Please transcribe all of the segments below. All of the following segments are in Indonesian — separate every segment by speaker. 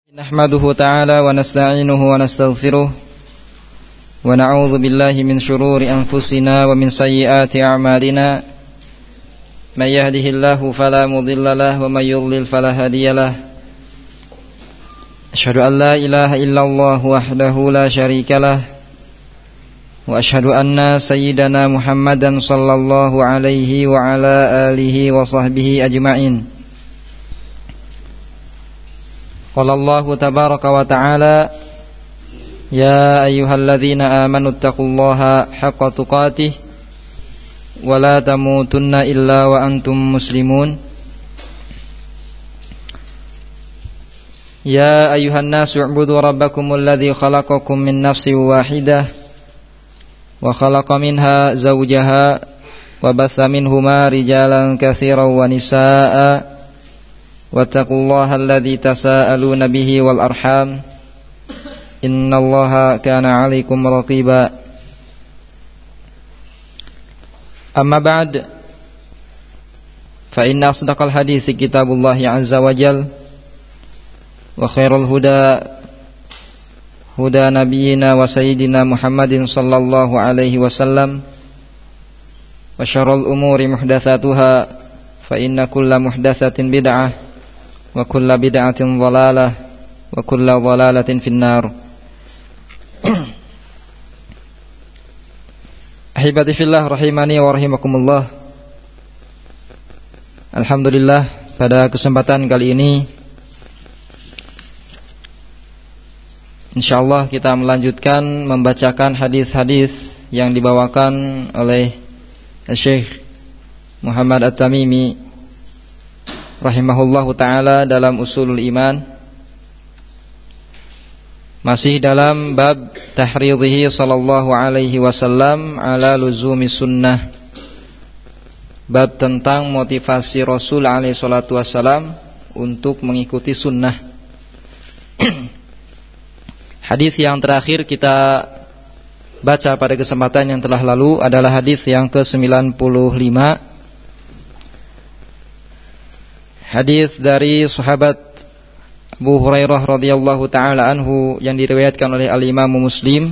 Speaker 1: نحمده تعالى ونستعينه ونستغفره ونعوذ بالله من شرور أنفسنا ومن سيئات أعمالنا من يهده الله فلا مضل له ومن يضلل فلا هادي له أشهد أن لا إله إلا الله وحده لا شريك له وأشهد أن سيدنا محمدا صلى الله عليه وعلى آله وصحبه أجمعين. قال الله تبارك وتعالى يا أيها الذين آمنوا اتقوا الله حق تقاته ولا تموتن إلا وأنتم مسلمون. يا أيها الناس اعبدوا ربكم الذي خلقكم من نفس واحدة وخلق منها زوجها وبث منهما رجالا كثيرا ونساء واتقوا الله الذي تساءلون به والأرحام إن الله كان عليكم رقيبا. أما بعد فإن أصدق الحديث كتاب الله عز وجل وخير الهدى هدى نبينا وسيدنا محمد صلى الله عليه وسلم وشر الأمور محدثاتها فإن كل محدثة بدعة وكل بدعة ضلالة وكل ضلالة في النار. Ahibati fillah rahimani wa rahimakumullah. Alhamdulillah, pada kesempatan kali ini insyaallah kita melanjutkan membacakan hadis-hadis yang dibawakan oleh Syekh Muhammad At-Tamimi rahimahullahu ta'ala dalam Ushulul Iman, masih dalam bab tahridhihi sallallahu alaihi wasallam ala luzumi sunnah, bab tentang motivasi Rasul alaihi salatu wasallam untuk mengikuti sunnah. Hadis yang terakhir kita baca pada kesempatan yang telah lalu adalah hadis yang ke-95, hadis dari sahabat Abu Hurairah radhiyallahu taala anhu yang diriwayatkan oleh Al-Imam Muslim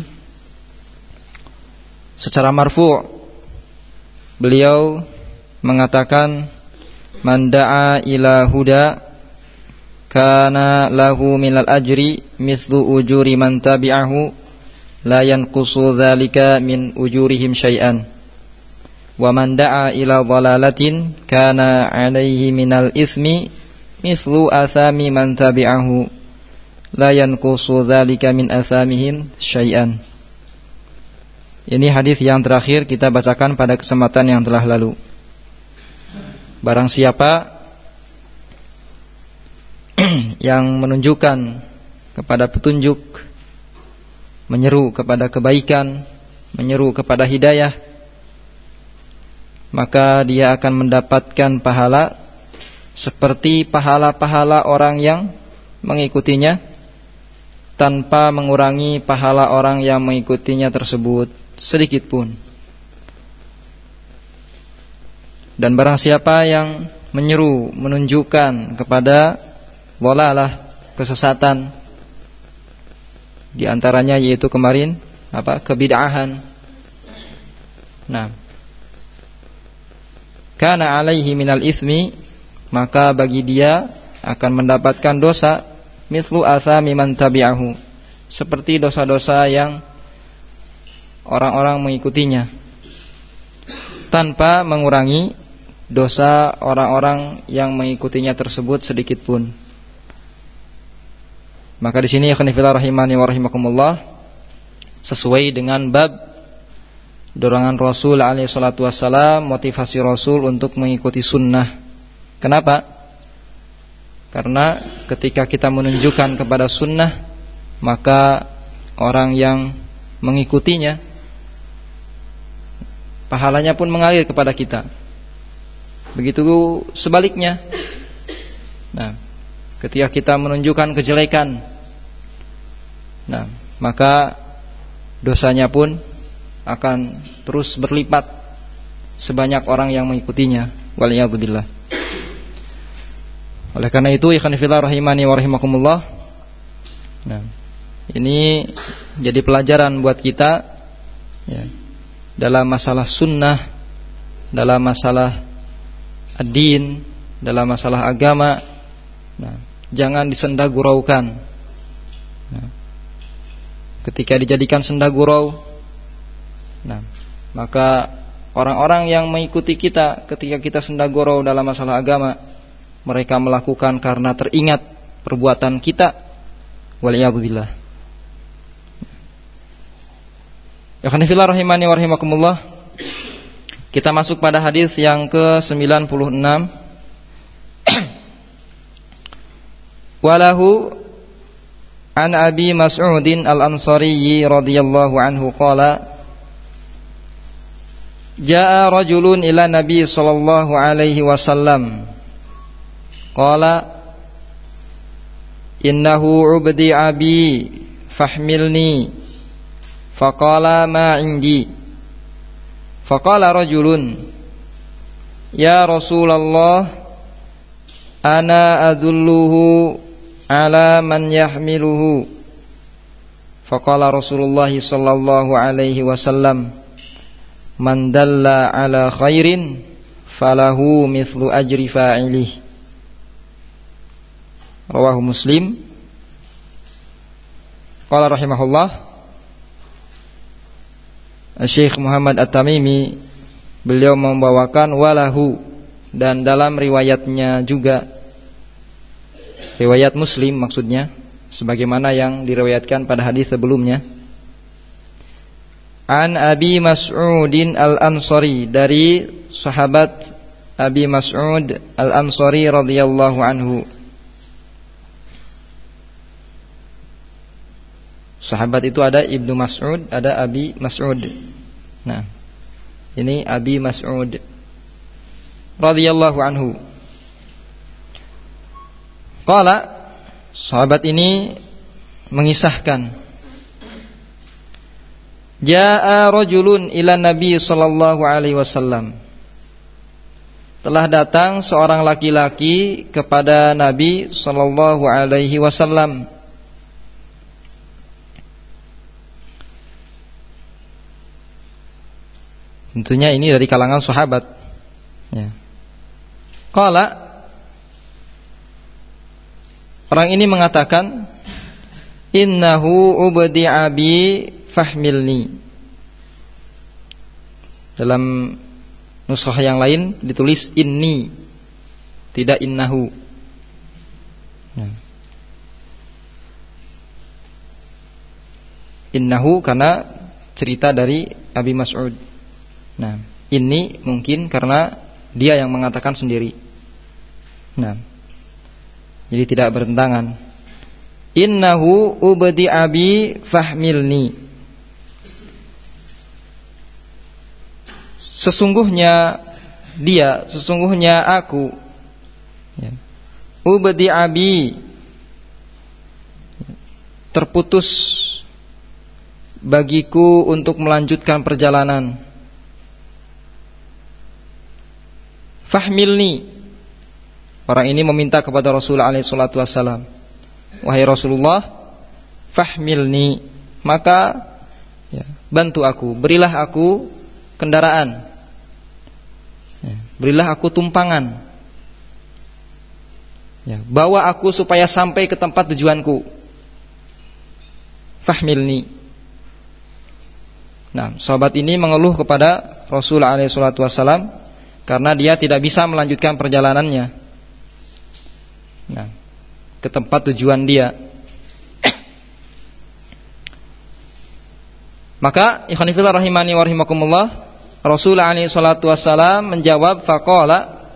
Speaker 1: secara marfu'. Beliau mengatakan, man da'a ila huda kana lahu minal ajri mithlu ujuri man tabi'ahu la yanqusu dzalika min ujurihim syai'an. Wa man da'a ila dhalalatin kana 'alaihi minal itsmi mithlu athami man tabi'ahu la yanqusu dzalika min athamihim syai'an. Ini hadis yang terakhir kita bacakan pada kesempatan yang telah lalu. Barang siapa yang menunjukkan kepada petunjuk, menyeru kepada kebaikan, menyeru kepada hidayah, maka dia akan mendapatkan pahala seperti pahala-pahala orang yang mengikutinya, tanpa mengurangi pahala orang yang mengikutinya tersebut sedikit pun. Dan barang siapa yang menyeru, menunjukkan kepada dhalalah, kesesatan, di antaranya yaitu kemarin kebid'ahan. Kana alaihi minal itsmi, maka bagi dia akan mendapatkan dosa mithlu athami man tabi'ahu, seperti dosa-dosa yang orang-orang mengikutinya, tanpa mengurangi dosa orang-orang yang mengikutinya tersebut sedikit pun. Maka di sini ikhwan fillah rahimani wa rahimakumullah, sesuai dengan bab dorongan Rasul alaihi salatu wassalam, motivasi Rasul untuk mengikuti sunnah. Kenapa? Karena ketika kita menunjukkan kepada sunnah, maka orang yang mengikutinya pahalanya pun mengalir kepada kita. Begitu sebaliknya. Ketika kita menunjukkan kejelekan, maka dosanya pun akan terus berlipat sebanyak orang yang mengikutinya. Waliyadzubillah. Oleh karena itu, ikhwan fillah rahimani wa rahimakumullah, Nah, ini jadi pelajaran buat kita ya, dalam masalah sunnah, dalam masalah ad-din, dalam masalah agama. Nah, jangan disendaguraukan. Nah, ketika dijadikan sendagurau, nah, maka orang-orang yang mengikuti kita ketika kita sendagurau dalam masalah agama, mereka melakukan karena teringat perbuatan kita. Waliyadzubillah. Ya khanifillah rahimani wa rahimakumullah. Kita masuk pada hadis yang ke-96. Walahu an Abi Mas'udin al-Ansari radhiyallahu anhu qala Jaa rajulun ila Nabi sallallahu alaihi wasallam qala Innahu ubdi abi fahmilni faqala ma indi faqala rajulun ya Rasulullah ana adulluhu ala man yahmiluhu faqala Rasulullah sallallahu alaihi wasallam man dalla ala khairin falahu mithlu ajri fa'ilih. Rawahu Muslim. Qala rahimahullah, Syekh Muhammad At-Tamimi beliau membawakan walahu, dan dalam riwayatnya juga, riwayat Muslim maksudnya, sebagaimana yang diriwayatkan pada hadis sebelumnya, an Abi Mas'udin al-Ansari, dari sahabat Abi Mas'ud al-Ansari radhiyallahu anhu. Sahabat itu ada Ibnu Mas'ud, ada Abi Mas'ud. Nah, ini Abi Mas'ud radhiyallahu anhu. Qala, sahabat ini mengisahkan, Jaa rajulun ila Nabi sallallahu alaihi wasallam. Telah datang seorang laki-laki kepada Nabi sallallahu alaihi wasallam. Tentunya ini dari kalangan sahabat. Ya. Qala, orang ini mengatakan, Innahu ubdi abi fahmilni. Dalam nuskhah yang lain ditulis inni, tidak innahu. Ya. Innahu karena cerita dari Abi Mas'ud. Nah, ini mungkin karena dia yang mengatakan sendiri. Nah, jadi tidak bertentangan. Innahu ubdi abi fahmilni. Sesungguhnya dia, sesungguhnya aku, ya. Ubdi abi, terputus bagiku untuk melanjutkan perjalanan. Fahmilni, orang ini meminta kepada Rasulullah SAW, wahai Rasulullah, fahmilni, maka ya, bantu aku, berilah aku kendaraan, ya, berilah aku tumpangan, ya, bawa aku supaya sampai ke tempat tujuanku. Fahmilni. Nah, sahabat ini mengeluh kepada Rasulullah SAW karena dia tidak bisa melanjutkan perjalanannya, nah, ke tempat tujuan dia. Maka ikhwan fillah rahimani wa rahimakumullah, Rasulullah SAW menjawab, faqala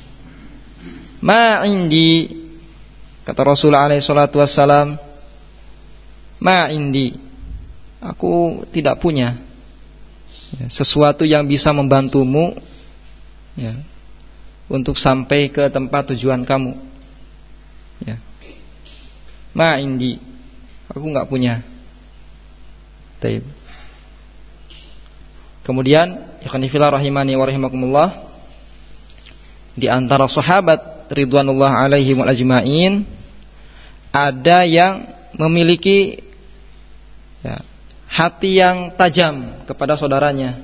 Speaker 1: ma indi, kata Rasulullah SAW, ma indi, aku tidak punya sesuatu yang bisa membantumu, ya, untuk sampai ke tempat tujuan kamu. Ya. Ma indi, aku enggak punya. Taib. Kemudian, ikhwan fillah rahimani wa rahimakumullah, di antara sahabat ridwanullah alaihim wal ajmain ada yang memiliki hati yang tajam kepada saudaranya,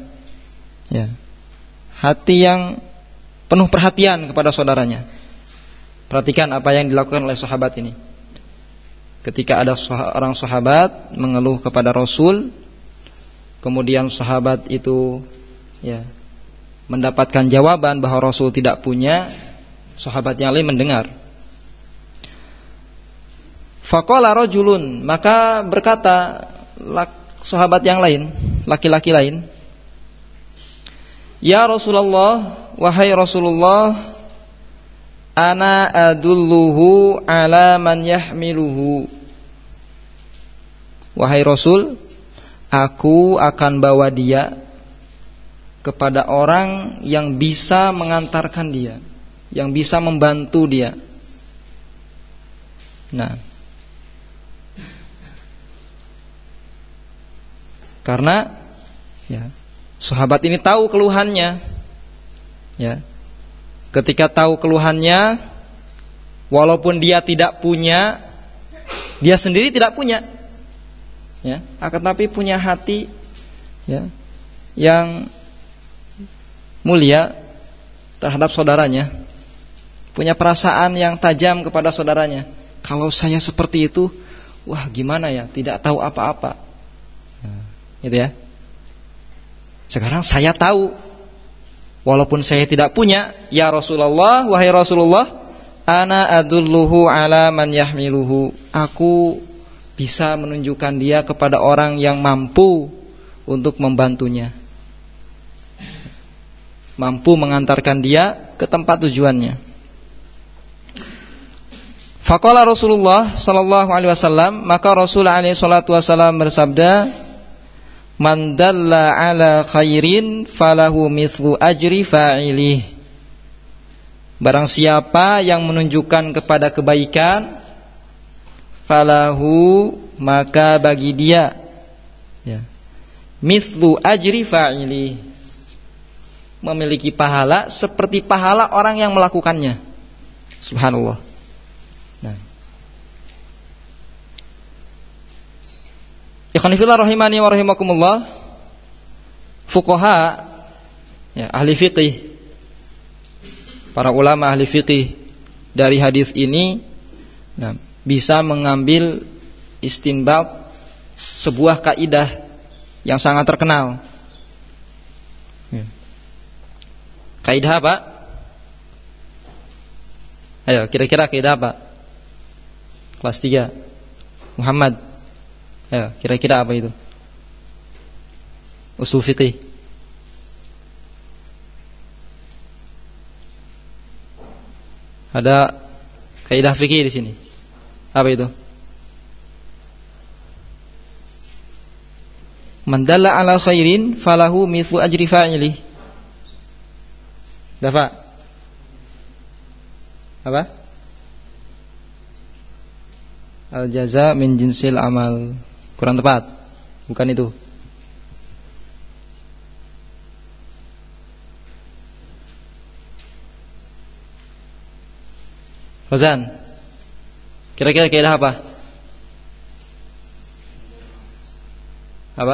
Speaker 1: hati yang penuh perhatian kepada saudaranya. Perhatikan apa yang dilakukan oleh sahabat ini. Ketika ada seorang sahabat mengeluh kepada Rasul, kemudian sahabat itu mendapatkan jawaban bahwa Rasul tidak punya, sahabat yang lain mendengar. Faqala rajulun, maka berkata sahabat yang lain, laki-laki lain, ya Rasulullah, wahai Rasulullah, ana adulluhu ala man yahmiluhu. Wahai Rasul, aku akan bawa dia kepada orang yang bisa mengantarkan dia, yang bisa membantu dia. Nah, karena sahabat ini tahu keluhannya, ketika tahu keluhannya, walaupun dia tidak punya, dia sendiri tidak punya, akan tapi punya hati yang mulia terhadap saudaranya, punya perasaan yang tajam kepada saudaranya. Kalau saya seperti itu, wah gimana ya, tidak tahu apa-apa, gitu ya. Sekarang saya tahu, walaupun saya tidak punya, ya Rasulullah, wahai Rasulullah, ana adulluhu ala man yahmiluhu. Aku bisa menunjukkan dia kepada orang yang mampu untuk membantunya, mampu mengantarkan dia ke tempat tujuannya. Faqala Rasulullah sallallahu alaihi wasallam, maka Rasul alaihi salatu wasallam bersabda, man dalla ala khairin falahu mithlu ajri fa'ilih. Barang siapa yang menunjukkan kepada kebaikan, falahu, maka bagi dia mithlu ajri fa'ilih, memiliki pahala seperti pahala orang yang melakukannya. Subhanallah. Nah, ikhwan fillah rahimani wa rahimakumullah, fuqaha, ahli fiqih, para ulama ahli fiqih dari hadis ini bisa mengambil istinbat sebuah kaidah yang sangat terkenal. Kaidah apa? Ayo, kira-kira kaidah apa? Kelas 3 Muhammad. Ya, kira-kira apa itu? Usul fiqih. Ada kaidah fikih di sini. Apa itu? Man dalla ala khairin falahu mithlu ajri fa'ilih. Dafa? Apa? Al-jaza min jinsil amal. Kurang tepat. Bukan itu. Fazan, kira-kira kaidah apa? Apa?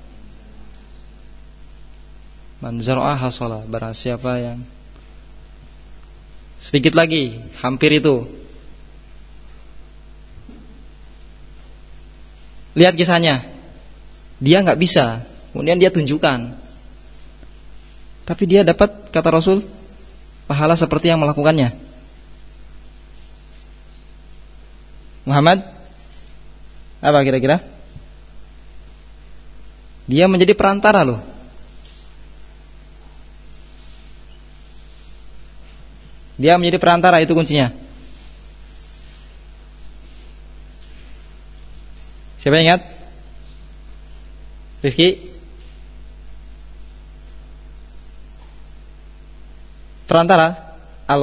Speaker 1: Man zar'a hasala. Barang siapa yang sedikit lagi, hampir itu. Lihat kisahnya, dia nggak bisa, kemudian dia tunjukkan, tapi dia dapat, kata Rasul, pahala seperti yang melakukannya. Muhammad, apa kira-kira? Dia menjadi perantara loh. Dia menjadi perantara, itu kuncinya. Siapa yang ingat? Rifki? Perantara.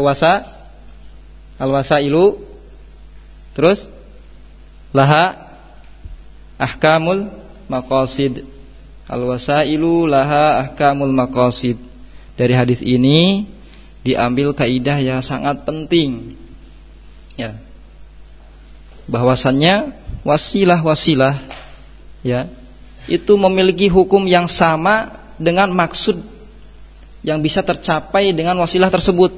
Speaker 1: Al-wasailu. Terus laha ahkamul maqasid. Al-wasailu laha ahkamul maqasid. Dari hadis ini diambil kaidah yang sangat penting, bahwasannya wasilah ya, itu memiliki hukum yang sama dengan maksud yang bisa tercapai dengan wasilah tersebut.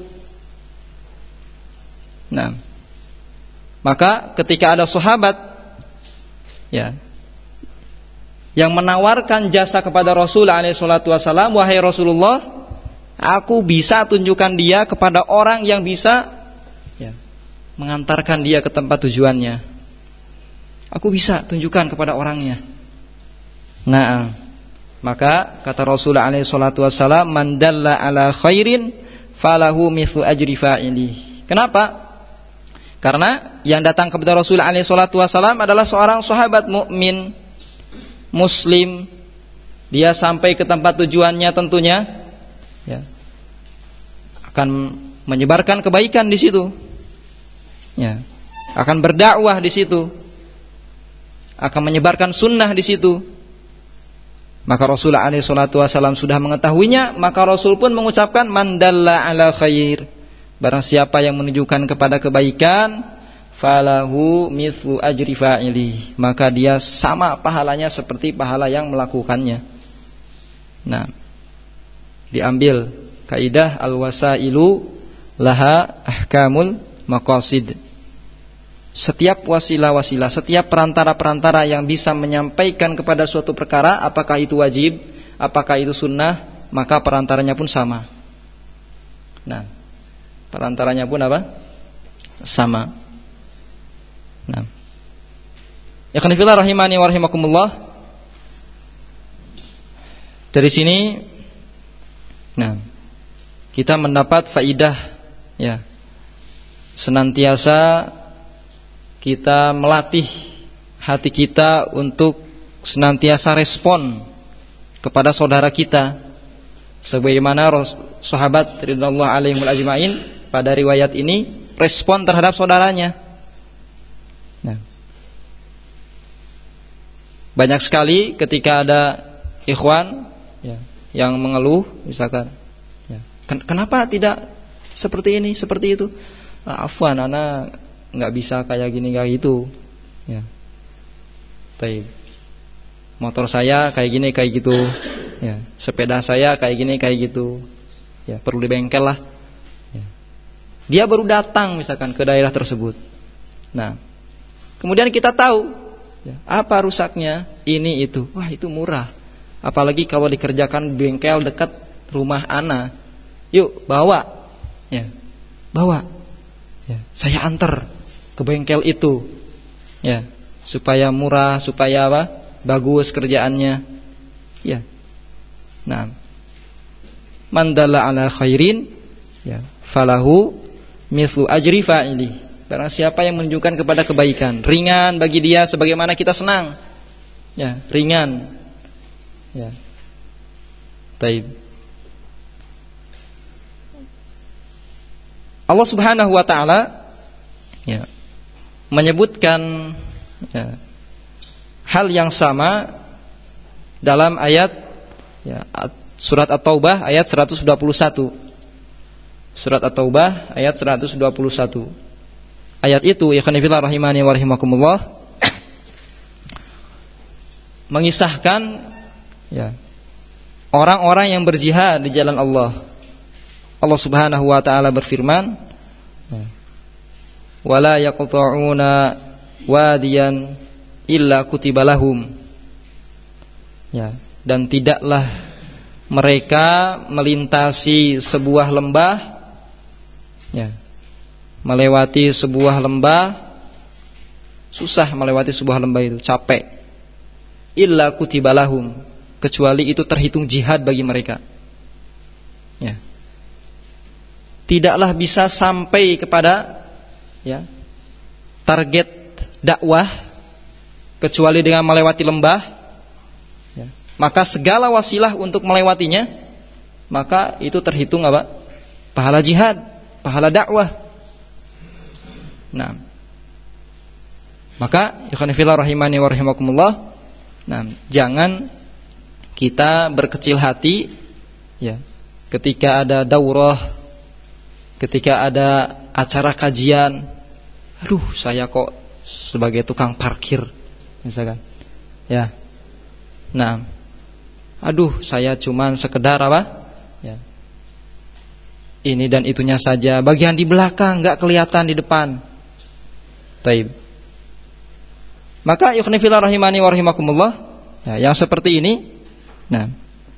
Speaker 1: Nah, maka ketika ada sahabat ya yang menawarkan jasa kepada Rasul alaihi salatu wasallam, wahai Rasulullah, aku bisa tunjukkan dia kepada orang yang bisa ya, mengantarkan dia ke tempat tujuannya. Aku bisa tunjukkan kepada orangnya. Nah, maka kata Rasulullah alaihi salatu wasallam, man dalla ala khairin falahu mithlu ajri fa'ili. Kenapa? Karena yang datang kepada Rasulullah alaihi salatu wasallam adalah seorang sahabat mukmin muslim. Dia sampai ke tempat tujuannya tentunya ya, akan menyebarkan kebaikan di situ. Ya, akan berdakwah di situ. Akan menyebarkan sunnah di situ. Maka Rasulullah alaihi salatu wasallam sudah mengetahuinya, maka Rasul pun mengucapkan man dalla ala khair. Barang siapa yang menunjukkan kepada kebaikan, falahu mithlu ajri fa'ili, maka dia sama pahalanya seperti pahala yang melakukannya. Nah, diambil kaidah al-wasailu laha ahkamul maqasid. Setiap wasilah-wasilah, setiap perantara-perantara yang bisa menyampaikan kepada suatu perkara, apakah itu wajib, apakah itu sunnah, maka perantaranya pun sama. Nah, perantaranya pun apa? Sama. Nah, ya kanifillah rahimani wa rahimakumullah. Dari sini, nah, kita mendapat faidah, ya, senantiasa kita melatih hati kita untuk senantiasa respon kepada saudara kita, sebagaimana sahabat radhiyallahu alaihim ajmain pada riwayat ini respon terhadap saudaranya. Nah, banyak sekali ketika ada ikhwan ya, yang mengeluh misalkan ya, kenapa tidak seperti ini, seperti itu, afwan anak nggak bisa kayak gini kayak gitu ya. Taib. Motor saya kayak gini kayak gitu ya. Sepeda saya kayak gini kayak gitu ya, perlu di bengkel lah ya. Dia baru datang misalkan ke daerah tersebut. Nah, kemudian kita tahu ya, apa rusaknya ini itu. Wah, itu murah. Apalagi kalau dikerjakan bengkel dekat rumah ana. Yuk bawa ya, bawa ya, saya antar ke bengkel itu ya, supaya murah, supaya apa? Bagus kerjaannya ya. Nah, man dalla ala khairin ya, falahu mithlu ajri fa'ili. Barang siapa yang menunjukkan kepada kebaikan, ringan bagi dia sebagaimana kita senang ya, ringan ya. Taib. Allah Subhanahu wa taala ya, menyebutkan ya, hal yang sama dalam ayat ya, surat At-Taubah ayat 121. Surat At-Taubah ayat 121. Ayat itu ikhwan fillah rahimani wa rahimakumullah mengisahkan ya, orang-orang yang berjihad di jalan Allah. Allah Subhanahu wa taala berfirman, wala yaqta'una wadiyan illa kutiba lahum ya, dan tidaklah mereka melintasi sebuah lembah ya, melewati sebuah lembah, susah melewati sebuah lembah itu, capek, illa kutiba lahum, kecuali itu terhitung jihad bagi mereka ya. Tidaklah bisa sampai kepada ya, target dakwah kecuali dengan melewati lembah ya. Maka segala wasilah untuk melewatinya, maka itu terhitung apa? Pahala jihad, pahala dakwah. Nah, maka ikhwan fillah rahimani wa rahimakumullah, nah, jangan kita berkecil hati ya, ketika ada daurah, ketika ada acara kajian. Aduh, saya kok sebagai tukang parkir misalkan. Ya. Nah, aduh saya cuman sekedar apa? Ya. Ini dan itunya saja, bagian di belakang enggak kelihatan di depan. Taib. Maka ikhwan fillah rahimani wa rahimakumullah, ya, yang seperti ini, nah,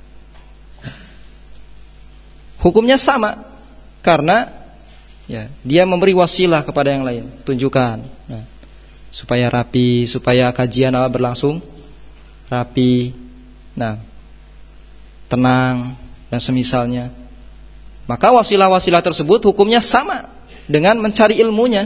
Speaker 1: hukumnya sama karena ya, dia memberi wasilah kepada yang lain, tunjukkan, nah, supaya rapi, supaya kajian berlangsung rapi, nah, tenang dan semisalnya. Maka wasilah-wasilah tersebut hukumnya sama dengan mencari ilmunya.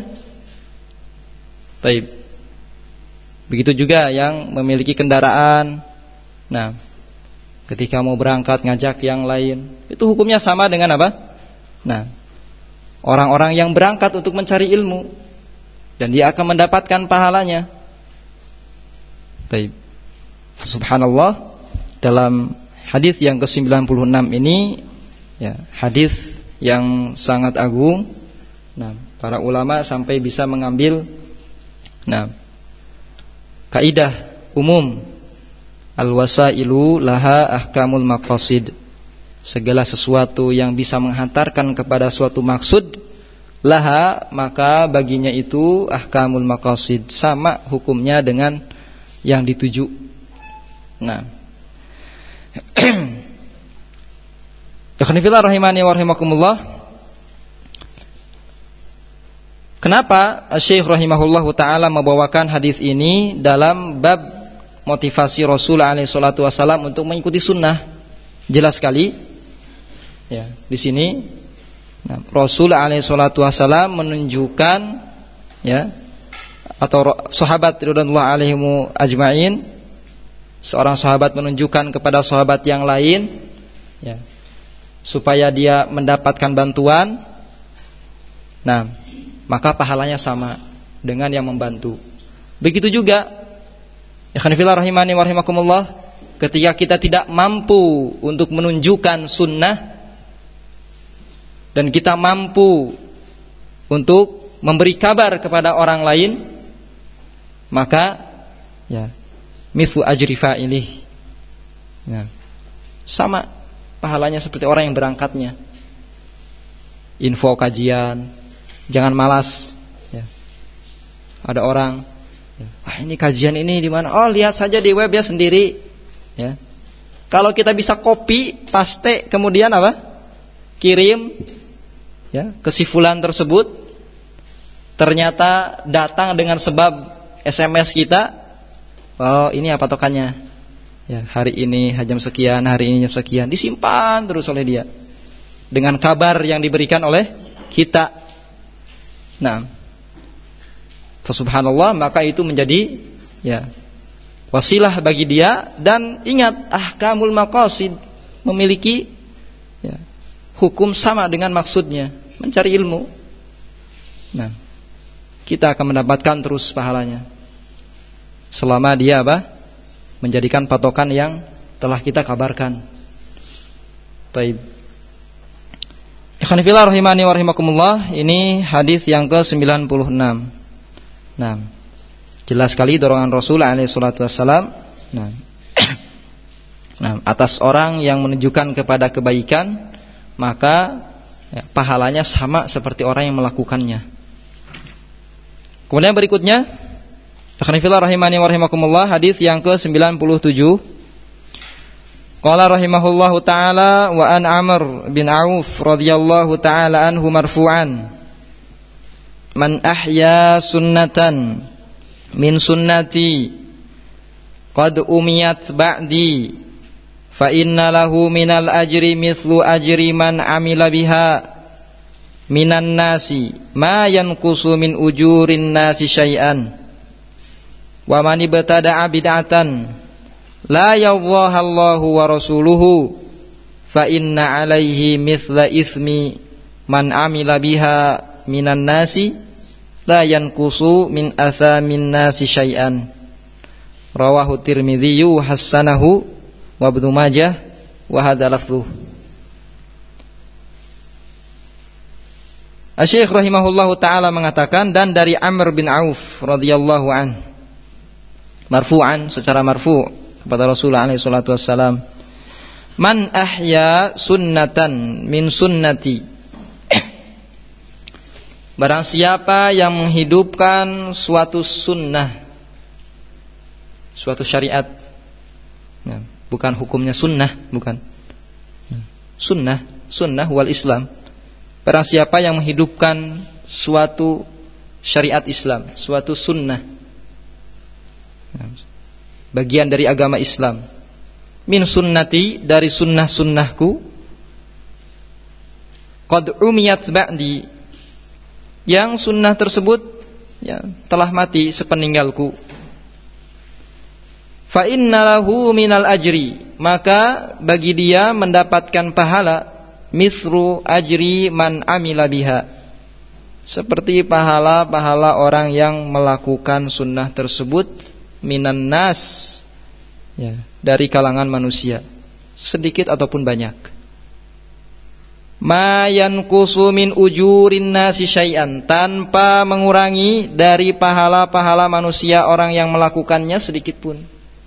Speaker 1: Taib. Begitu juga yang memiliki kendaraan. Nah, ketika mau berangkat ngajak yang lain, itu hukumnya sama dengan apa? Nah, orang-orang yang berangkat untuk mencari ilmu, dan dia akan mendapatkan pahalanya. Taib. Subhanallah, dalam hadis yang ke-96 ini, ya, hadis yang sangat agung. Nah, para ulama sampai bisa mengambil, nah, kaidah umum, al-wasailu laha ahkamul maqasid. Segala sesuatu yang bisa menghantarkan kepada suatu maksud, laha, maka baginya itu ahkamul maqasid, sama hukumnya dengan yang dituju. Nah, ikhwanifillah rahimani wa rahimakumullah. Kenapa Syekh rahimahullahu ta'ala membawakan hadis ini dalam bab motivasi Rasul alaihi salatu wasallam untuk mengikuti sunnah? Jelas sekali, ya, di sini, nah, Rasul alaihi salatu wasallam menunjukkan, ya, atau sahabat radhiyallahu alaihim ajma'in, seorang sahabat menunjukkan kepada sahabat yang lain, ya, supaya dia mendapatkan bantuan. Nah, maka pahalanya sama dengan yang membantu. Begitu juga, ikhwan fillah rahimani wa rahimakumullah, ketika kita tidak mampu untuk menunjukkan sunnah dan kita mampu untuk memberi kabar kepada orang lain, maka ya, mithlu ajri fa'ilih, ya, sama pahalanya seperti orang yang berangkatnya. Info kajian, jangan malas, ya. Ada orang, ya, wah, ini kajian ini di mana? Oh, lihat saja di web ya sendiri, ya. Kalau kita bisa copy, paste, kemudian apa? Kirim, ya, ke si fulan tersebut. Ternyata datang dengan sebab SMS kita. Oh, ini apa patokannya? Ya, hari ini jam sekian, hari ini jam sekian, disimpan terus oleh dia dengan kabar yang diberikan oleh kita. Nah, subhanallah, maka itu menjadi, ya, wasilah bagi dia. Dan ingat, ahkamul maqasid, memiliki, ya, hukum sama dengan maksudnya, mencari ilmu. Nah, kita akan mendapatkan terus pahalanya selama dia apa? Menjadikan patokan yang telah kita kabarkan. Taib. Ikhwan fillah rahimani wa rahimakumullah, ini hadis yang ke-96. Nah, jelas sekali dorongan Rasul alaihi salatu wassalam, nah, nah, atas orang yang menunjukkan kepada kebaikan, maka, ya, pahalanya sama seperti orang yang melakukannya. Kemudian berikutnya, ikhwan fillah rahimani wa rahimakumullah, hadis yang ke-97. Qala rahimahullahu ta'ala wa an Amr bin Auf radhiyallahu ta'ala anhu marfu'an, man ahya sunnatan min sunnati qad umiyat ba'di fa inna lahu minal ajri mithlu ajri man amila biha minan nasi ma yanqusu min ujurin nasi syai'an wa man ibtada'a bid'atan la yadhahallahu wa rasuluhu fa inna alaihi mithla ithmi man amila biha minan nasi la yanqusu min athamin nasi syai'an. Rawahu Tirmidzi wa hasanahu wa Ibnu Majah wa hadza lafdhu. Asy-Syaikh rahimahullahu taala mengatakan, dan dari Amr bin Auf radhiyallahu an, marfu'an, secara marfu' kepada Rasulullah alaihi salatu wassalam, man ahya sunnatan min sunnati, barang siapa yang menghidupkan suatu sunnah, suatu syariat, nah, bukan hukumnya sunnah, bukan sunnah, sunnah wal Islam. Barang siapa yang menghidupkan suatu syariat Islam, suatu sunnah, bagian dari agama Islam, min sunnati, dari sunnah-sunnahku, qad umiyat ba'di, yang sunnah tersebut ya, telah mati sepeninggalku, fa inna lahu minal ajri, maka bagi dia mendapatkan pahala, mithru ajri man amila biha, seperti pahala-pahala orang yang melakukan sunnah tersebut, minan nas, ya, dari kalangan manusia, sedikit ataupun banyak. Ma yanqusu min ujurin nasi syai'an, tanpa mengurangi dari pahala-pahala manusia orang yang melakukannya sedikit pun.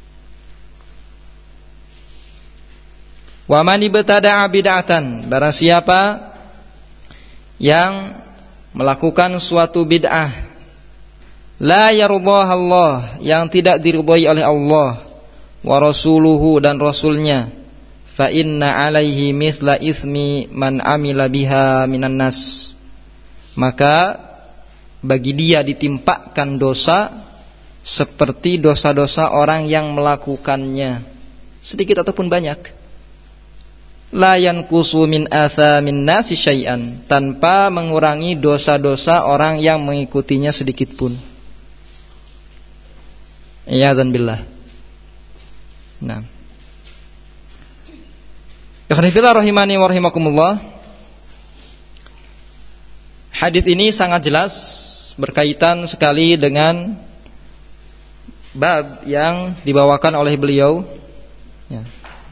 Speaker 1: Wa man ibtada'a bid'atan, barang siapa yang melakukan suatu bid'ah, la yardaha Allah, yang tidak diridhai oleh Allah, wa rasuluhu, dan rasulnya, fa inna alaihi mithla itsmi man amila biha minan nas, maka bagi dia ditimpakan dosa seperti dosa-dosa orang yang melakukannya, sedikit ataupun banyak. La yanqusu min athamin nasi syai'an, tanpa mengurangi dosa-dosa orang yang mengikutinya sedikit pun. Iyadzan billah. Nah, ikhwani fillah rahimani wa rahimakumullah, hadis ini sangat jelas berkaitan sekali dengan bab yang dibawakan oleh beliau, ya,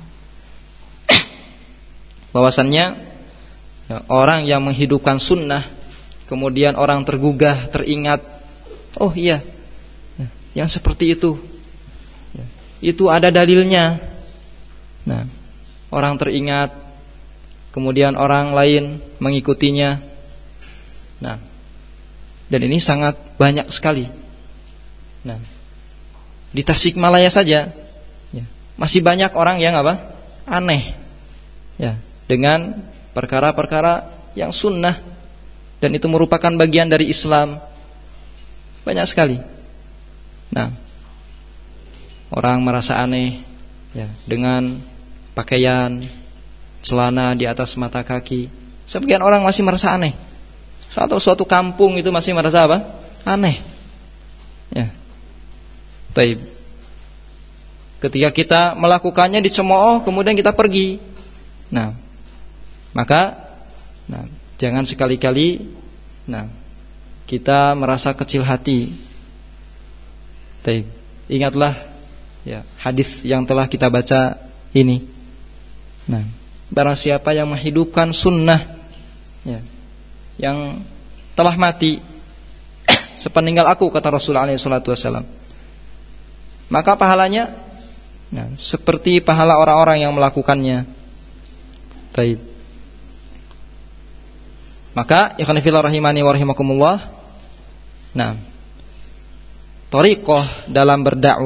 Speaker 1: bahwasannya ya, orang yang menghidupkan sunnah, kemudian orang tergugah, teringat, oh iya, ya, yang seperti itu, ya, itu ada dalilnya. Nah, orang teringat, kemudian orang lain mengikutinya. Nah, dan ini sangat banyak sekali. Nah, di Tasikmalaya saja, ya, masih banyak orang yang apa? Aneh, ya, dengan perkara-perkara yang sunnah, dan itu merupakan bagian dari Islam. Banyak sekali. Nah, orang merasa aneh, ya, dengan pakaian celana di atas mata kaki. Sebagian orang masih merasa aneh. Suatu kampung itu masih merasa apa? Aneh. Ya. Taib. Ketika kita melakukannya dicemooh, kemudian kita pergi. Nah, maka jangan sekali-kali kita merasa kecil hati. Taib. Ingatlah ya hadis yang telah kita baca ini. Nah, barang siapa yang menghidupkan sunnah, ya, yang telah mati sepeninggal aku, kata Rasulullah SAW, maka pahalanya seperti pahala orang-orang yang melakukannya. Taib. Maka ikhwan fillah rahimani wa rahimakumullah, thariqah dalam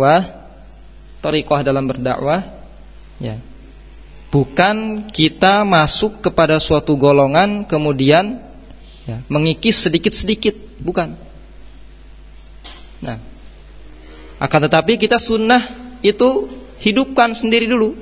Speaker 1: berdakwah, ya, bukan kita masuk kepada suatu golongan kemudian ya, mengikis sedikit-sedikit, bukan. Nah, akan tetapi kita sunnah itu hidupkan sendiri dulu.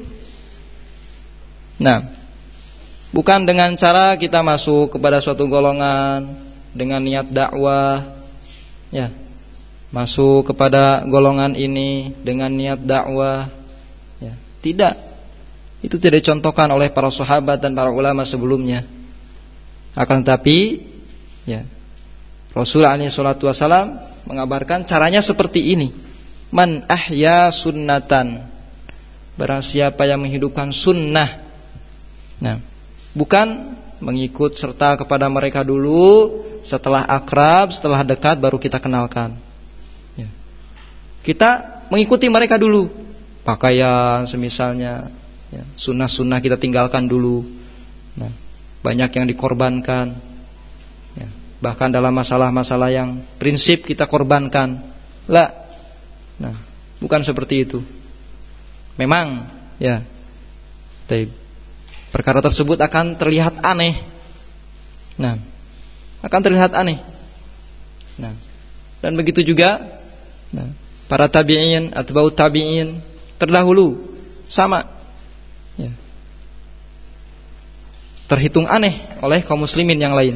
Speaker 1: Nah, bukan dengan cara kita masuk kepada suatu golongan dengan niat dakwah, ya, masuk kepada golongan ini dengan niat dakwah, ya, tidak. Itu tidak dicontohkan oleh para sahabat dan para ulama sebelumnya. Akan tetapi, ya, Rasulullah SAW mengabarkan caranya seperti ini. Man ahya sunnatan, barang siapa yang menghidupkan sunnah. Nah, bukan mengikut serta kepada mereka dulu, setelah akrab, setelah dekat baru kita kenalkan. Ya. Kita mengikuti mereka dulu, pakaian semisalnya, ya, sunnah-sunnah kita tinggalkan dulu. Nah, banyak yang dikorbankan, ya, bahkan dalam masalah-masalah yang prinsip kita korbankan. Lah, nah, bukan seperti itu. Memang, ya, perkara tersebut akan terlihat aneh. Nah, akan terlihat aneh. Nah, dan begitu juga, nah, para tabi'in atba'ut tabi'in terdahulu sama, ya, terhitung aneh oleh kaum muslimin yang lain.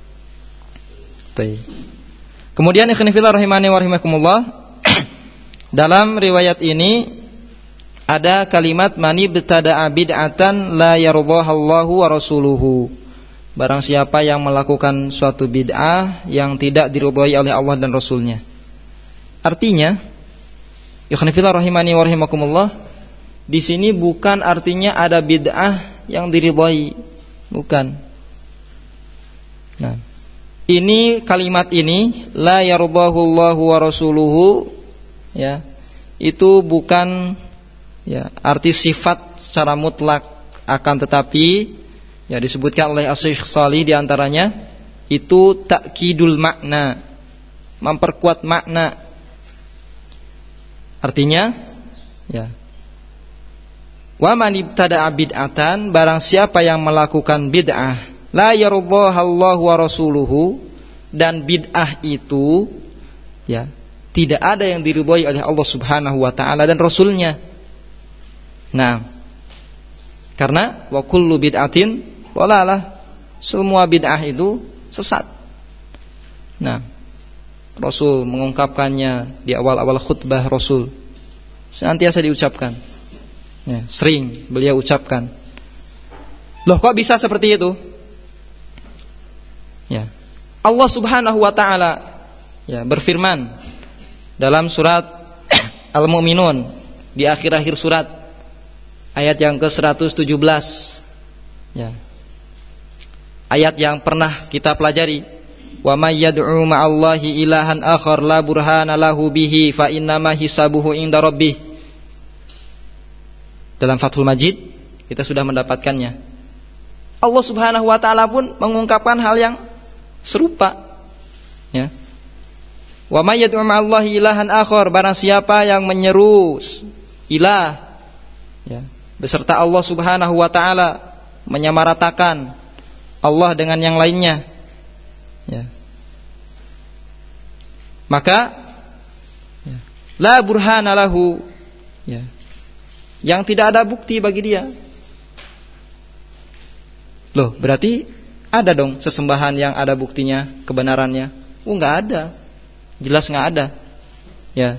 Speaker 1: Kemudian ikhwan fillah rahimani wa rahimakumullah, dalam riwayat ini ada kalimat mani btada'a bid'atan la yardahallahu wa rasuluhu. Barang siapa yang melakukan suatu bid'ah yang tidak diridhai oleh Allah dan Rasulnya. Artinya, ikhwan fillah rahimani wa rahimakumullah, di sini bukan artinya ada bid'ah yang diridhai, bukan. Nah, ini kalimat ini la yardahullahu wa rasuluhu, ya, itu bukan, ya, arti sifat secara mutlak, akan tetapi, ya, disebutkan oleh Asy-Syaikh Shalih di antaranya itu takkidul makna, memperkuat makna. Artinya, ya, wa man ibtada'a bid'atan, barang siapa yang melakukan bid'ah la yardahallahu wa rasuluhu, dan bid'ah itu, ya, tidak ada yang diridhai oleh Allah Subhanahu wa taala dan Rasulnya. Nah, karena wa kullu bid'atin dhalalah, semua bid'ah itu sesat. Nah, Rasul mengungkapkannya di awal-awal khutbah Rasul, senantiasa diucapkan, ya, sering beliau ucapkan. Loh, kok bisa seperti itu? Ya, Allah Subhanahu wa taala, ya, berfirman dalam surat Al-Mu'minun di akhir-akhir surat, ayat yang ke-117, ya, ayat yang pernah kita pelajari. Wa may yad'u ma'allahi ilahan akhar la burhana lahu bihi fa innama hisabuhu inda rabbih. Dalam Fathul Majid kita sudah mendapatkannya. Allah Subhanahu wa taala pun mengungkapkan hal yang serupa, ya. Wa may yad'u ma'allahi ilahan akhar, barang siapa yang menyeru ilah, ya, beserta Allah Subhanahu wa taala, menyamaratakan Allah dengan yang lainnya, ya, maka, ya, la burhana lahu, ya, yang tidak ada bukti bagi dia. Loh, berarti ada dong sesembahan yang ada buktinya, kebenarannya? Enggak ada. Jelas enggak ada. Ya.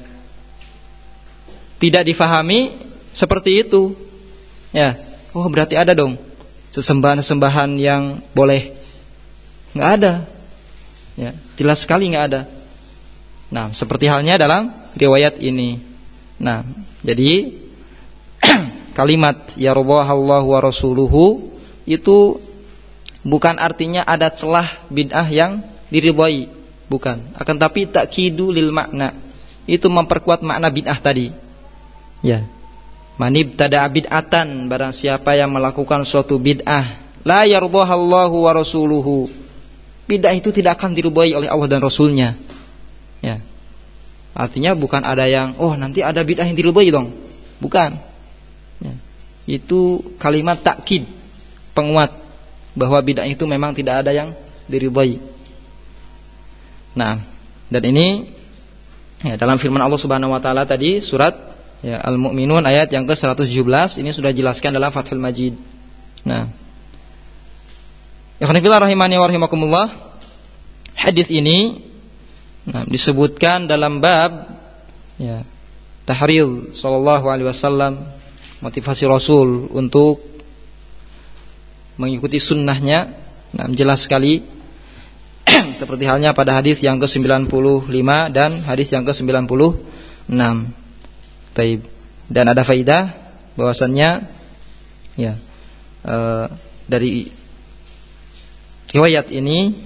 Speaker 1: Tidak difahami seperti itu. Ya. Oh, berarti ada dong sesembahan-sesembahan yang boleh. Enggak ada. Ya, jelas sekali enggak ada. Nah, seperti halnya dalam riwayat ini. Nah, jadi kalimat ya radhallahu wa rasuluhu itu bukan artinya ada celah bid'ah yang diridhai, bukan. Akan tapi takidu lil makna, itu memperkuat makna bid'ah tadi. Ya. Manibtada bid'atan, barang siapa yang melakukan suatu bid'ah la yardhallahu wa rasuluhu, bid'ah itu tidak akan diridhai oleh Allah dan Rasulnya. Ya. Artinya bukan ada yang, oh nanti ada bid'ah yang diridhai dong. Bukan. Ya. Itu kalimat takkid, penguat bahwa bid'ah itu memang tidak ada yang diridhai. Nah, dan ini, ya, dalam firman Allah Subhanahu wa taala tadi surat, ya, Al-Mu'minun ayat yang ke-117 ini sudah jelaskan dalam Fathul Majid. Nah, ikhwan fillah rahimani wa rahimakumullah, hadis ini, nah, disebutkan dalam bab, ya, tahrir sallallahu alaihi wasallam, motivasi Rasul untuk mengikuti sunnahnya. Nah, jelas sekali seperti halnya pada hadis yang ke-95 dan hadis yang ke-96. Taib. Dan ada faidah bahwasannya, ya, dari riwayat ini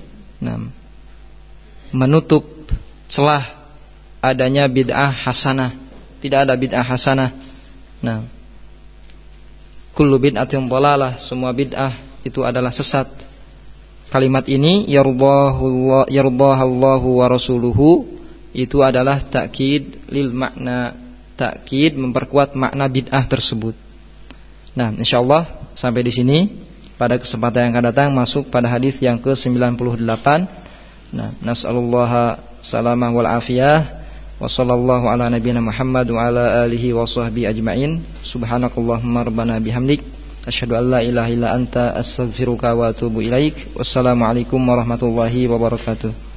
Speaker 1: menutup celah adanya bid'ah hasanah. Tidak ada bid'ah hasanah. Kullu bid'atin dhalalah, semua bid'ah itu adalah sesat. Kalimat ini yardahallahu wa rasuluhu itu adalah takkid lil makna, takkid memperkuat makna bid'ah tersebut. Insyaallah sampai di sini. Pada kesempatan yang akan datang masuk pada hadis yang ke-98. Nas'alullaha salamah wal afiyah. Wa sallallahu ala nabiyyina Muhammad wa ala alihi wa sahbihi ajma'in. Subhanakallahumma rabbana bihamdik, asyhadu an la ilaha illa anta astaghfiruka wa atubu ilaik. Wassalamualaikum warahmatullahi wabarakatuh.